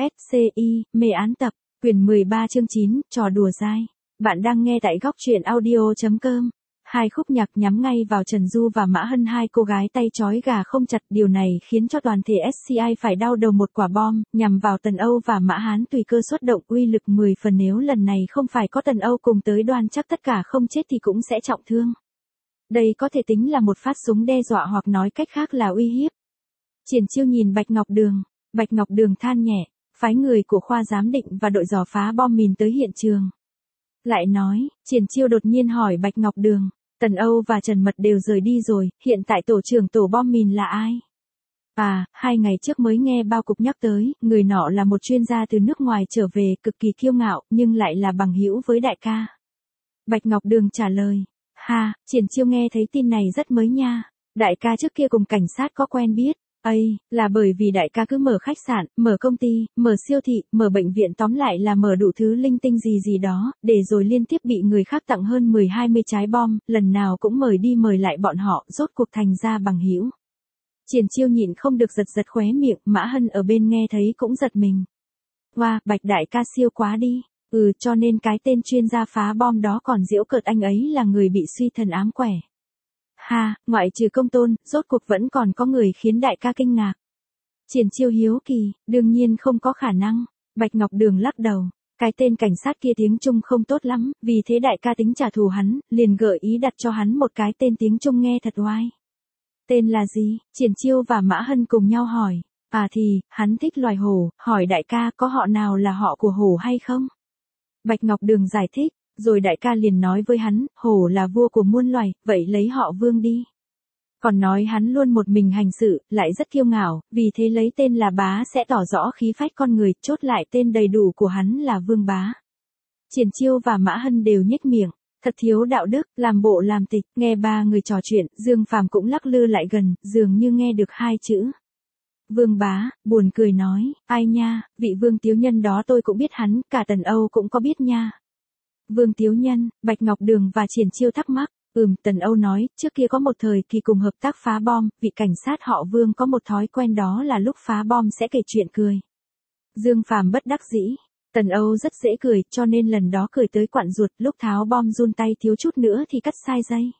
SCI, mê án tập, quyển 13 chương 9, trò đùa dai. Bạn đang nghe tại góc truyện audio.com. Hai khúc nhạc nhắm ngay vào Trần Du và Mã Hân, hai cô gái tay trói gà không chặt. Điều này khiến cho toàn thể SCI phải đau đầu một quả bom, nhằm vào Tần Âu và Mã Hán tùy cơ xuất động, uy lực 10 phần. Nếu lần này không phải có Tần Âu cùng tới, đoan chắc tất cả không chết thì cũng sẽ trọng thương. Đây có thể tính là một phát súng đe dọa, hoặc nói cách khác là uy hiếp. Triển Chiêu nhìn Bạch Ngọc Đường. Bạch Ngọc Đường than nhẹ, phái người của khoa giám định và đội dò phá bom mìn tới hiện trường. Lại nói, Triển Chiêu đột nhiên hỏi Bạch Ngọc Đường, Tần Âu và Trần Mật đều rời đi rồi, hiện tại tổ trưởng tổ bom mìn là ai? À, 2 ngày trước mới nghe bao cục nhắc tới, người nọ là một chuyên gia từ nước ngoài trở về, cực kỳ kiêu ngạo, nhưng lại là bằng hữu với đại ca. Bạch Ngọc Đường trả lời, ha, Triển Chiêu nghe thấy tin này rất mới nha, đại ca trước kia cùng cảnh sát có quen biết. Là bởi vì đại ca cứ mở khách sạn, mở công ty, mở siêu thị, mở bệnh viện, tóm lại là mở đủ thứ linh tinh gì đó, để rồi liên tiếp bị người khác tặng hơn 10-20 trái bom, lần nào cũng mời đi mời lại bọn họ, rốt cuộc thành ra bằng hữu. Triển Chiêu nhịn không được giật khóe miệng, Mã Hân ở bên nghe thấy cũng giật mình. Wow, Bạch đại ca siêu quá đi. Cho nên cái tên chuyên gia phá bom đó còn giễu cợt anh ấy là người bị suy thần ám quẻ. Ha, ngoại trừ Công Tôn, rốt cuộc vẫn còn có người khiến đại ca kinh ngạc. Triển Chiêu hiếu kỳ, đương nhiên không có khả năng. Bạch Ngọc Đường lắc đầu, cái tên cảnh sát kia tiếng Trung không tốt lắm, vì thế đại ca tính trả thù hắn, liền gợi ý đặt cho hắn một cái tên tiếng Trung nghe thật oai. Tên là gì? Triển Chiêu và Mã Hân cùng nhau hỏi. À thì, hắn thích loài hổ, hỏi đại ca có họ nào là họ của hổ hay không? Bạch Ngọc Đường giải thích. Rồi đại ca liền nói với hắn, hổ là vua của muôn loài, vậy lấy họ Vương đi. Còn nói hắn luôn một mình hành sự, lại rất kiêu ngạo, vì thế lấy tên là Bá sẽ tỏ rõ khí phách con người, chốt lại tên đầy đủ của hắn là Vương Bá. Triển Chiêu và Mã Hân đều nhếch miệng, thật thiếu đạo đức, làm bộ làm tịch. Nghe ba người trò chuyện, Dương Phàm cũng lắc lư lại gần, dường như nghe được 2 chữ. Vương Bá, buồn cười nói, ai nha, vị Vương Tiếu Nhân đó tôi cũng biết hắn, cả Tần Âu cũng có biết nha. Vương Tiếu Nhân, Bạch Ngọc Đường và Triển Chiêu thắc mắc. Tần Âu nói, trước kia có một thời kỳ cùng hợp tác phá bom, vị cảnh sát họ Vương có một thói quen, đó là lúc phá bom sẽ kể chuyện cười. Dương Phàm bất đắc dĩ, Tần Âu rất dễ cười, cho nên lần đó cười tới quặn ruột, lúc tháo bom run tay thiếu chút nữa thì cắt sai dây.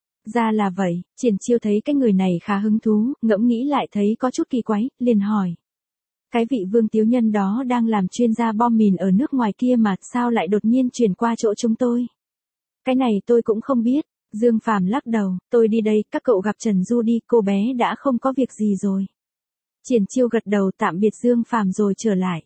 Ra là vậy, Triển Chiêu thấy cái người này khá hứng thú, ngẫm nghĩ lại thấy có chút kỳ quái, liền hỏi. Cái vị Vương Tiếu Nhân đó đang làm chuyên gia bom mìn ở nước ngoài kia mà, sao lại đột nhiên chuyển qua chỗ chúng tôi? Cái này tôi cũng không biết. Dương Phàm lắc đầu, tôi đi đây, các cậu gặp Trần Du đi, cô bé đã không có việc gì rồi. Triển Chiêu gật đầu tạm biệt Dương Phàm rồi trở lại.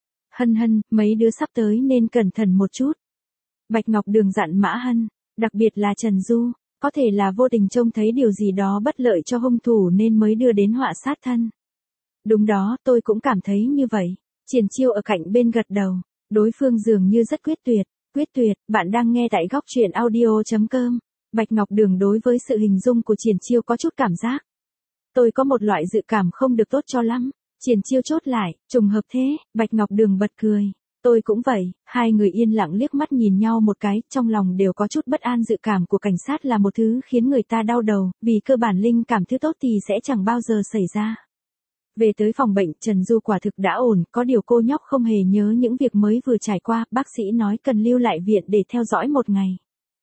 Hân, mấy đứa sắp tới nên cẩn thận một chút. Bạch Ngọc Đường dặn Mã Hân, đặc biệt là Trần Du, có thể là vô tình trông thấy điều gì đó bất lợi cho hung thủ nên mới đưa đến họa sát thân. Đúng đó, tôi cũng cảm thấy như vậy. Triển Chiêu ở cạnh bên gật đầu, đối phương dường như rất quyết tuyệt, bạn đang nghe tại góc truyện audio.com. Bạch Ngọc Đường đối với sự hình dung của Triển Chiêu có chút cảm giác. Tôi có một loại dự cảm không được tốt cho lắm. Triển Chiêu chốt lại, trùng hợp thế, Bạch Ngọc Đường bật cười. Tôi cũng vậy, hai người yên lặng liếc mắt nhìn nhau một cái, trong lòng đều có chút bất an. Dự cảm của cảnh sát là một thứ khiến người ta đau đầu, vì cơ bản linh cảm thứ tốt thì sẽ chẳng bao giờ xảy ra. Về tới phòng bệnh, Trần Du quả thực đã ổn, có điều cô nhóc không hề nhớ những việc mới vừa trải qua, bác sĩ nói cần lưu lại viện để theo dõi 1 ngày.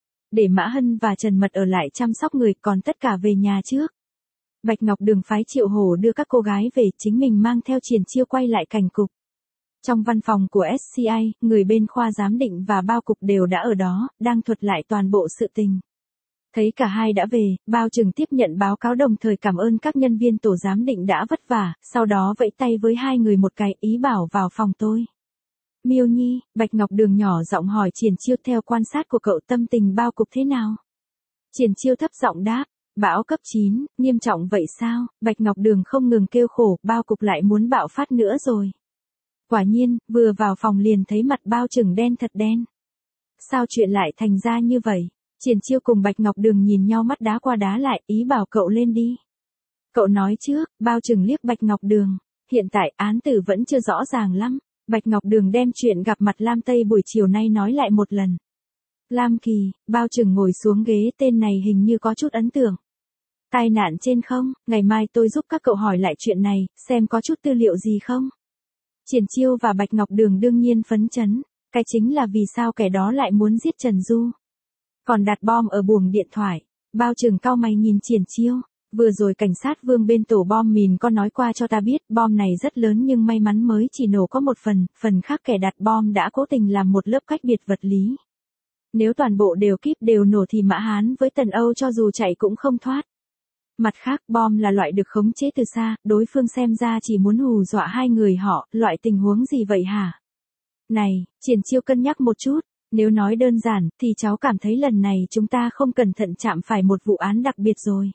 Để Mã Hân và Trần Mật ở lại chăm sóc người, còn tất cả về nhà trước. Bạch Ngọc Đường phái Triệu Hổ đưa các cô gái về, chính mình mang theo Triển Chiêu quay lại cảnh cục. Trong văn phòng của SCI, người bên khoa giám định và bao cục đều đã ở đó, đang thuật lại toàn bộ sự tình. Thấy cả hai đã về, bao trừng tiếp nhận báo cáo đồng thời cảm ơn các nhân viên tổ giám định đã vất vả, sau đó vẫy tay với hai người một cái, ý bảo vào phòng tôi. Miêu Nhi, Bạch Ngọc Đường nhỏ giọng hỏi Triển Chiêu, theo quan sát của cậu tâm tình bao cục thế nào? Triển Chiêu thấp giọng đáp, bão cấp 9, nghiêm trọng vậy sao? Bạch Ngọc Đường không ngừng kêu khổ, bao cục lại muốn bạo phát nữa rồi. Quả nhiên, vừa vào phòng liền thấy mặt bao trừng đen thật đen. Sao chuyện lại thành ra như vậy? Triển Chiêu cùng Bạch Ngọc Đường nhìn nhau mắt đá qua đá lại, ý bảo cậu lên đi. Cậu nói trước, bao trừng liếc Bạch Ngọc Đường. Hiện tại án tử vẫn chưa rõ ràng lắm. Bạch Ngọc Đường đem chuyện gặp mặt Lam Tây buổi chiều nay nói lại một lần. Lam Kỳ, bao trừng ngồi xuống ghế, tên này hình như có chút ấn tượng. Tai nạn trên không, ngày mai tôi giúp các cậu hỏi lại chuyện này, xem có chút tư liệu gì không. Triển Chiêu và Bạch Ngọc Đường đương nhiên phấn chấn, cái chính là vì sao kẻ đó lại muốn giết Trần Du. Còn đặt bom ở buồng điện thoại, Bao Trừng cau mày nhìn Triển Chiêu, vừa rồi cảnh sát Vương bên tổ bom mìn có nói qua cho ta biết bom này rất lớn nhưng may mắn mới chỉ nổ có một phần khác kẻ đặt bom đã cố tình làm một lớp cách biệt vật lý. Nếu toàn bộ đều kíp đều nổ thì Mã Hán với Tần Âu cho dù chạy cũng không thoát. Mặt khác bom là loại được khống chế từ xa, đối phương xem ra chỉ muốn hù dọa hai người họ, loại tình huống gì vậy hả? Này, Triển Chiêu cân nhắc một chút, nếu nói đơn giản thì cháu cảm thấy lần này chúng ta không cẩn thận chạm phải một vụ án đặc biệt rồi.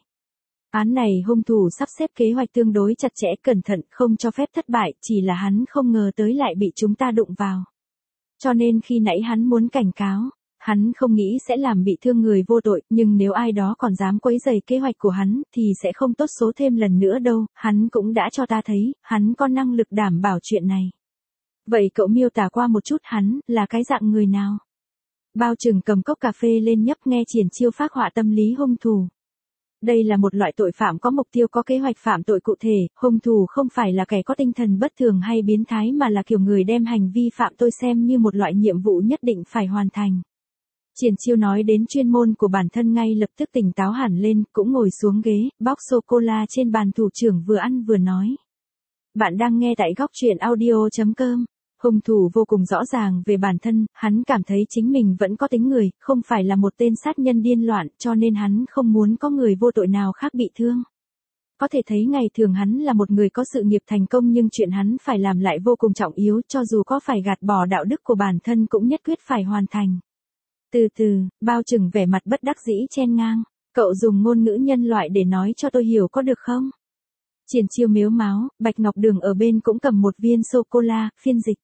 Án này hung thủ sắp xếp kế hoạch tương đối chặt chẽ cẩn thận không cho phép thất bại, chỉ là hắn không ngờ tới lại bị chúng ta đụng vào. Cho nên khi nãy hắn muốn cảnh cáo. Hắn không nghĩ sẽ làm bị thương người vô tội, nhưng nếu ai đó còn dám quấy rầy kế hoạch của hắn, thì sẽ không tốt số thêm lần nữa đâu, hắn cũng đã cho ta thấy, hắn có năng lực đảm bảo chuyện này. Vậy cậu miêu tả qua một chút hắn, là cái dạng người nào? Bao Trừng cầm cốc cà phê lên nhấp nghe Triển Chiêu phác họa tâm lý hung thủ. Đây là một loại tội phạm có mục tiêu có kế hoạch phạm tội cụ thể, hung thủ không phải là kẻ có tinh thần bất thường hay biến thái mà là kiểu người đem hành vi phạm tội xem như một loại nhiệm vụ nhất định phải hoàn thành. Triển Chiêu nói đến chuyên môn của bản thân ngay lập tức tỉnh táo hẳn lên, cũng ngồi xuống ghế, bóc sô-cô-la trên bàn thủ trưởng vừa ăn vừa nói. Bạn đang nghe tại góc truyện audio.com. Hung thủ vô cùng rõ ràng về bản thân, hắn cảm thấy chính mình vẫn có tính người, không phải là một tên sát nhân điên loạn, cho nên hắn không muốn có người vô tội nào khác bị thương. Có thể thấy ngày thường hắn là một người có sự nghiệp thành công nhưng chuyện hắn phải làm lại vô cùng trọng yếu, cho dù có phải gạt bỏ đạo đức của bản thân cũng nhất quyết phải hoàn thành. Từ từ, Bao Trừng vẻ mặt bất đắc dĩ chen ngang, cậu dùng ngôn ngữ nhân loại để nói cho tôi hiểu có được không? Triển Chiêu mếu máo, Bạch Ngọc Đường ở bên cũng cầm một viên sô-cô-la, phiên dịch.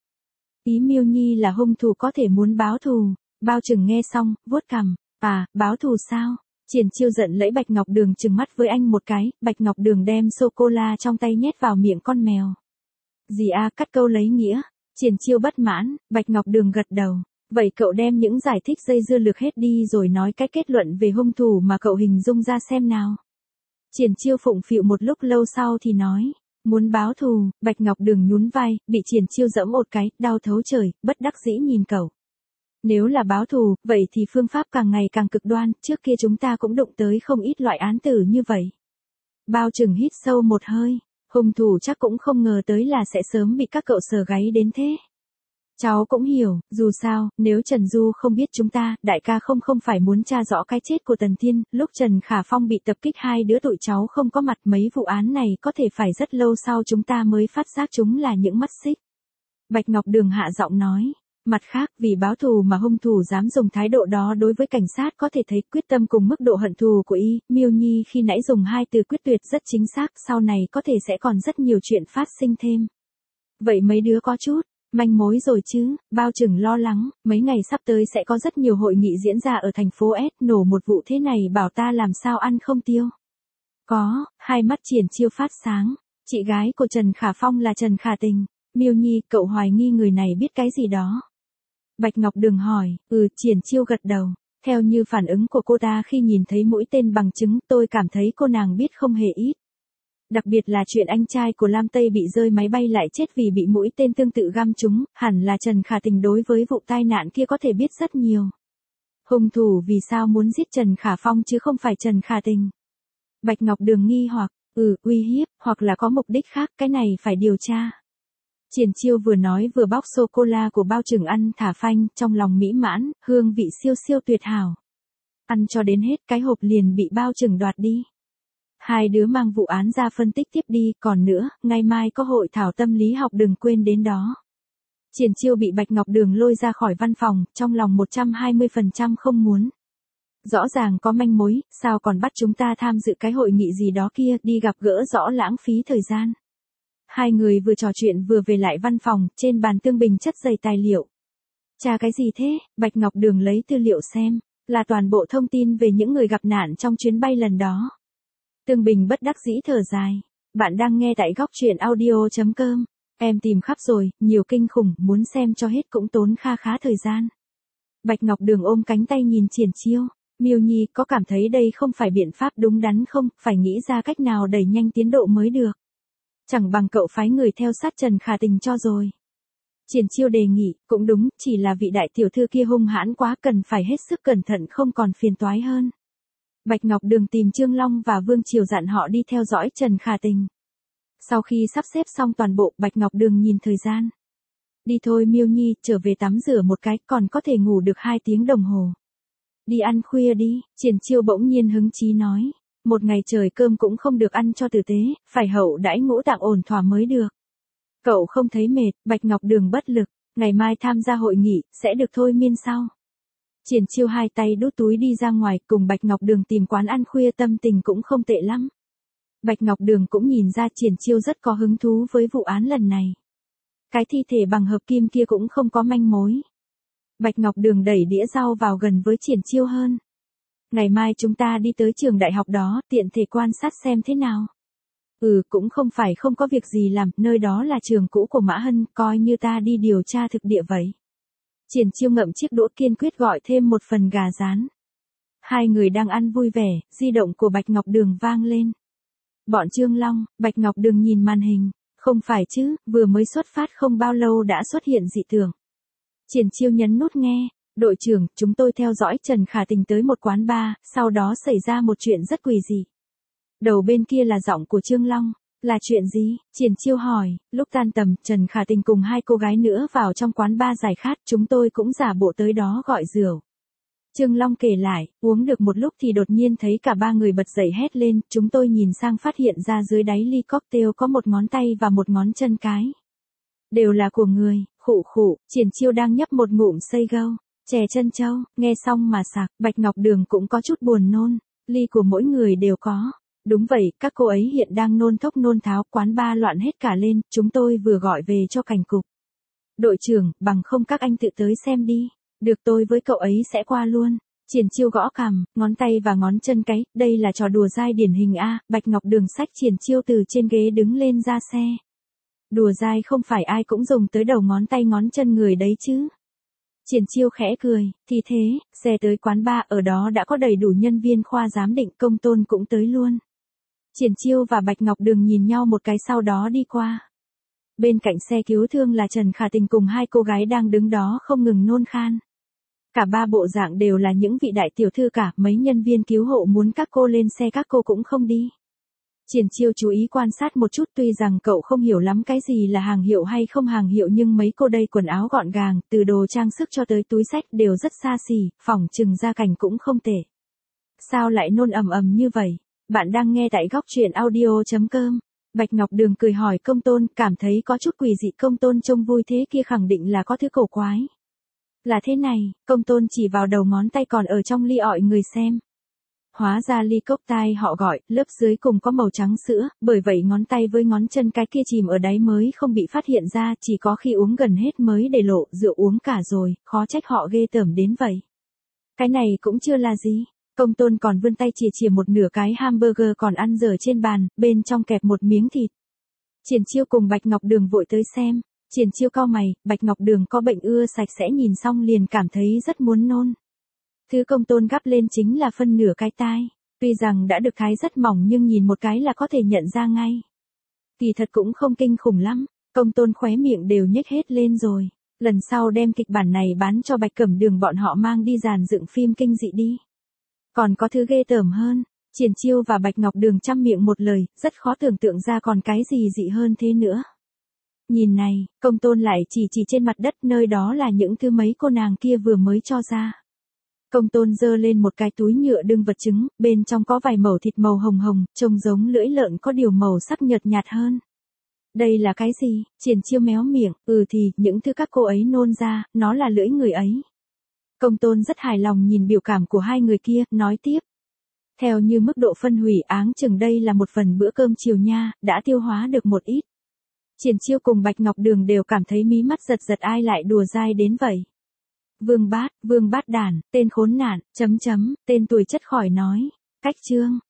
Ý Miêu Nhi là hung thủ có thể muốn báo thù, Bao Trừng nghe xong, vuốt cằm, báo thù sao? Triển Chiêu giận lẫy Bạch Ngọc Đường trừng mắt với anh một cái, Bạch Ngọc Đường đem sô-cô-la trong tay nhét vào miệng con mèo. Gì cắt câu lấy nghĩa, Triển Chiêu bất mãn, Bạch Ngọc Đường gật đầu. Vậy cậu đem những giải thích dây dưa lược hết đi rồi nói cái kết luận về hung thủ mà cậu hình dung ra xem nào. Triển Chiêu phụng phịu một lúc lâu sau thì nói, muốn báo thù, Bạch Ngọc Đường nhún vai, bị Triển Chiêu giẫm một cái, đau thấu trời, bất đắc dĩ nhìn cậu. Nếu là báo thù, vậy thì phương pháp càng ngày càng cực đoan, trước kia chúng ta cũng đụng tới không ít loại án tử như vậy. Bao Trừng hít sâu một hơi, hung thủ chắc cũng không ngờ tới là sẽ sớm bị các cậu sờ gáy đến thế. Cháu cũng hiểu, dù sao, nếu Trần Du không biết chúng ta, đại ca không phải muốn tra rõ cái chết của Tần Thiên, lúc Trần Khả Phong bị tập kích hai đứa tụi cháu không có mặt mấy vụ án này có thể phải rất lâu sau chúng ta mới phát giác chúng là những mắt xích. Bạch Ngọc Đường hạ giọng nói, mặt khác vì báo thù mà hung thủ dám dùng thái độ đó đối với cảnh sát có thể thấy quyết tâm cùng mức độ hận thù của y, Miêu Nhi khi nãy dùng hai từ quyết tuyệt rất chính xác, sau này có thể sẽ còn rất nhiều chuyện phát sinh thêm. Vậy mấy đứa có chút manh mối rồi chứ? Bao Trừng lo lắng, mấy ngày sắp tới sẽ có rất nhiều hội nghị diễn ra ở thành phố S, nổ một vụ thế này bảo ta làm sao ăn không tiêu. Có, hai mắt Triển Chiêu phát sáng, chị gái của Trần Khả Phong là Trần Khả Tình. Miêu Nhi, cậu hoài nghi người này biết cái gì đó. Bạch Ngọc Đường hỏi, Triển Chiêu gật đầu. Theo như phản ứng của cô ta khi nhìn thấy mũi tên bằng chứng, tôi cảm thấy cô nàng biết không hề ít. Đặc biệt là chuyện anh trai của Lam Tây bị rơi máy bay lại chết vì bị mũi tên tương tự găm trúng, hẳn là Trần Khả Tình đối với vụ tai nạn kia có thể biết rất nhiều. Hung thủ vì sao muốn giết Trần Khả Phong chứ không phải Trần Khả Tình? Bạch Ngọc Đường nghi hoặc, uy hiếp, hoặc là có mục đích khác, cái này phải điều tra. Triển Chiêu vừa nói vừa bóc sô-cô-la của Bao Trừng ăn thả phanh, trong lòng mỹ mãn, hương vị siêu siêu tuyệt hảo. Ăn cho đến hết cái hộp liền bị Bao Trừng đoạt đi. Hai đứa mang vụ án ra phân tích tiếp đi, còn nữa, ngày mai có hội thảo tâm lý học đừng quên đến đó. Triển Chiêu bị Bạch Ngọc Đường lôi ra khỏi văn phòng, trong lòng 120% không muốn. Rõ ràng có manh mối, sao còn bắt chúng ta tham dự cái hội nghị gì đó kia, đi gặp gỡ rõ lãng phí thời gian. Hai người vừa trò chuyện vừa về lại văn phòng, trên bàn Tương Bình chất đầy tài liệu. Chà cái gì thế? Bạch Ngọc Đường lấy tư liệu xem, là toàn bộ thông tin về những người gặp nạn trong chuyến bay lần đó. Tương Bình bất đắc dĩ thở dài. Bạn đang nghe tại góc truyện audio.com. Em tìm khắp rồi, nhiều kinh khủng, muốn xem cho hết cũng tốn kha khá thời gian. Bạch Ngọc Đường ôm cánh tay nhìn Triển Chiêu. Miêu Nhi có cảm thấy đây không phải biện pháp đúng đắn không, phải nghĩ ra cách nào đẩy nhanh tiến độ mới được. Chẳng bằng cậu phái người theo sát Trần Khả Tình cho rồi. Triển Chiêu đề nghị, cũng đúng, chỉ là vị đại tiểu thư kia hung hãn quá, cần phải hết sức cẩn thận không còn phiền toái hơn. Bạch Ngọc Đường tìm Trương Long và Vương Triều dặn họ đi theo dõi Trần Khả Tình. Sau khi sắp xếp xong toàn bộ, Bạch Ngọc Đường nhìn thời gian. Đi thôi Miêu Nhi, trở về tắm rửa một cái, còn có thể ngủ được 2 tiếng đồng hồ. Đi ăn khuya đi, Triển Chiêu bỗng nhiên hứng chí nói. Một ngày trời cơm cũng không được ăn cho tử tế, phải hậu đãi ngũ tạng ổn thỏa mới được. Cậu không thấy mệt, Bạch Ngọc Đường bất lực, ngày mai tham gia hội nghị, sẽ được thôi miên sau. Triển Chiêu 2 tay đút túi đi ra ngoài, cùng Bạch Ngọc Đường tìm quán ăn khuya, tâm tình cũng không tệ lắm. Bạch Ngọc Đường cũng nhìn ra Triển Chiêu rất có hứng thú với vụ án lần này. Cái thi thể bằng hợp kim kia cũng không có manh mối. Bạch Ngọc Đường đẩy đĩa rau vào gần với Triển Chiêu hơn. Ngày mai chúng ta đi tới trường đại học đó, tiện thể quan sát xem thế nào. Cũng không phải không có việc gì làm, nơi đó là trường cũ của Mã Hân, coi như ta đi điều tra thực địa vậy. Triển Chiêu ngậm chiếc đũa kiên quyết gọi thêm một phần gà rán. Hai người đang ăn vui vẻ, di động của Bạch Ngọc Đường vang lên. Bọn Trương Long, Bạch Ngọc Đường nhìn màn hình. Không phải chứ, vừa mới xuất phát không bao lâu đã xuất hiện dị thường. Triển Chiêu nhấn nút nghe. Đội trưởng, chúng tôi theo dõi Trần Khả Tình tới một quán bar, sau đó xảy ra một chuyện rất quỷ dị. Đầu bên kia là giọng của Trương Long. Là chuyện gì? Triển Chiêu hỏi. Lúc tan tầm, Trần Khả Tình cùng 2 cô gái nữa vào trong quán bar giải khát, chúng tôi cũng giả bộ tới đó gọi rượu. Trương Long kể lại, uống được một lúc thì đột nhiên thấy cả 3 người bật dậy hét lên, chúng tôi nhìn sang phát hiện ra dưới đáy ly cocktail có một ngón tay và một ngón chân cái. Đều là của người, khụ khụ, Triển Chiêu đang nhấp một ngụm sây gâu, chè chân châu, nghe xong mà sặc, Bạch Ngọc Đường cũng có chút buồn nôn, ly của mỗi người đều có. Đúng vậy, các cô ấy hiện đang nôn thốc nôn tháo, quán bar loạn hết cả lên, chúng tôi vừa gọi về cho cảnh cục. Đội trưởng, bằng không các anh tự tới xem đi. Được, tôi với cậu ấy sẽ qua luôn. Triển Chiêu gõ cằm, ngón tay và ngón chân cái, đây là trò đùa dai điển hình a. Bạch Ngọc Đường xách Triển Chiêu từ trên ghế đứng lên ra xe. Đùa dai không phải ai cũng dùng tới đầu ngón tay ngón chân người đấy chứ. Triển Chiêu khẽ cười, thì thế, xe tới quán bar, ở đó đã có đầy đủ nhân viên khoa giám định, Công Tôn cũng tới luôn. Triển Chiêu và Bạch Ngọc Đường nhìn nhau một cái sau đó đi qua. Bên cạnh xe cứu thương là Trần Khả Tình cùng 2 cô gái đang đứng đó không ngừng nôn khan. Cả 3 bộ dạng đều là những vị đại tiểu thư cả, mấy nhân viên cứu hộ muốn các cô lên xe các cô cũng không đi. Triển Chiêu chú ý quan sát một chút, tuy rằng cậu không hiểu lắm cái gì là hàng hiệu hay không hàng hiệu, nhưng mấy cô đây quần áo gọn gàng, từ đồ trang sức cho tới túi xách đều rất xa xỉ, phỏng chừng gia cảnh cũng không tệ. Sao lại nôn ầm ầm như vậy? Bạn đang nghe tại góc truyện audio.com. Bạch Ngọc Đường cười hỏi Công Tôn, cảm thấy có chút quỷ dị. Công Tôn trông vui thế kia khẳng định là có thứ cổ quái. Là thế này, Công Tôn chỉ vào đầu ngón tay còn ở trong ly ọi người xem. Hóa ra ly cốc tai họ gọi, lớp dưới cùng có màu trắng sữa, bởi vậy ngón tay với ngón chân cái kia chìm ở đáy mới không bị phát hiện ra, chỉ có khi uống gần hết mới để lộ, rượu uống cả rồi, khó trách họ ghê tởm đến vậy. Cái này cũng chưa là gì. Công Tôn còn vươn tay chìa một nửa cái hamburger còn ăn dở trên bàn, bên trong kẹp một miếng thịt. Triển Chiêu cùng Bạch Ngọc Đường vội tới xem. Triển Chiêu cau mày, Bạch Ngọc Đường có bệnh ưa sạch sẽ, nhìn xong liền cảm thấy rất muốn nôn. Thứ Công Tôn gắp lên chính là phân nửa cái tai. Tuy rằng đã được thái rất mỏng nhưng nhìn một cái là có thể nhận ra ngay. Kỳ thật cũng không kinh khủng lắm, Công Tôn khóe miệng đều nhếch hết lên rồi. Lần sau đem kịch bản này bán cho Bạch Cẩm Đường bọn họ mang đi dàn dựng phim kinh dị đi. Còn có thứ ghê tởm hơn. Triển Chiêu và Bạch Ngọc Đường chăm miệng một lời, rất khó tưởng tượng ra còn cái gì dị hơn thế nữa. Nhìn này, Công Tôn lại chỉ trên mặt đất, nơi đó là những thứ mấy cô nàng kia vừa mới cho ra. Công Tôn giơ lên một cái túi nhựa đựng vật chứng, bên trong có vài mẩu thịt màu hồng hồng, trông giống lưỡi lợn có điều màu sắc nhợt nhạt hơn. Đây là cái gì? Triển Chiêu méo miệng, thì, những thứ các cô ấy nôn ra, nó là lưỡi người ấy. Công Tôn rất hài lòng nhìn biểu cảm của 2 người kia, nói tiếp. Theo như mức độ phân hủy áng chừng đây là một phần bữa cơm chiều nha, đã tiêu hóa được một ít. Triển Chiêu cùng Bạch Ngọc Đường đều cảm thấy mí mắt giật giật, ai lại đùa dai đến vậy. Vương Bát Đản, tên khốn nạn, tên tuổi chất khỏi nói. Cách chương.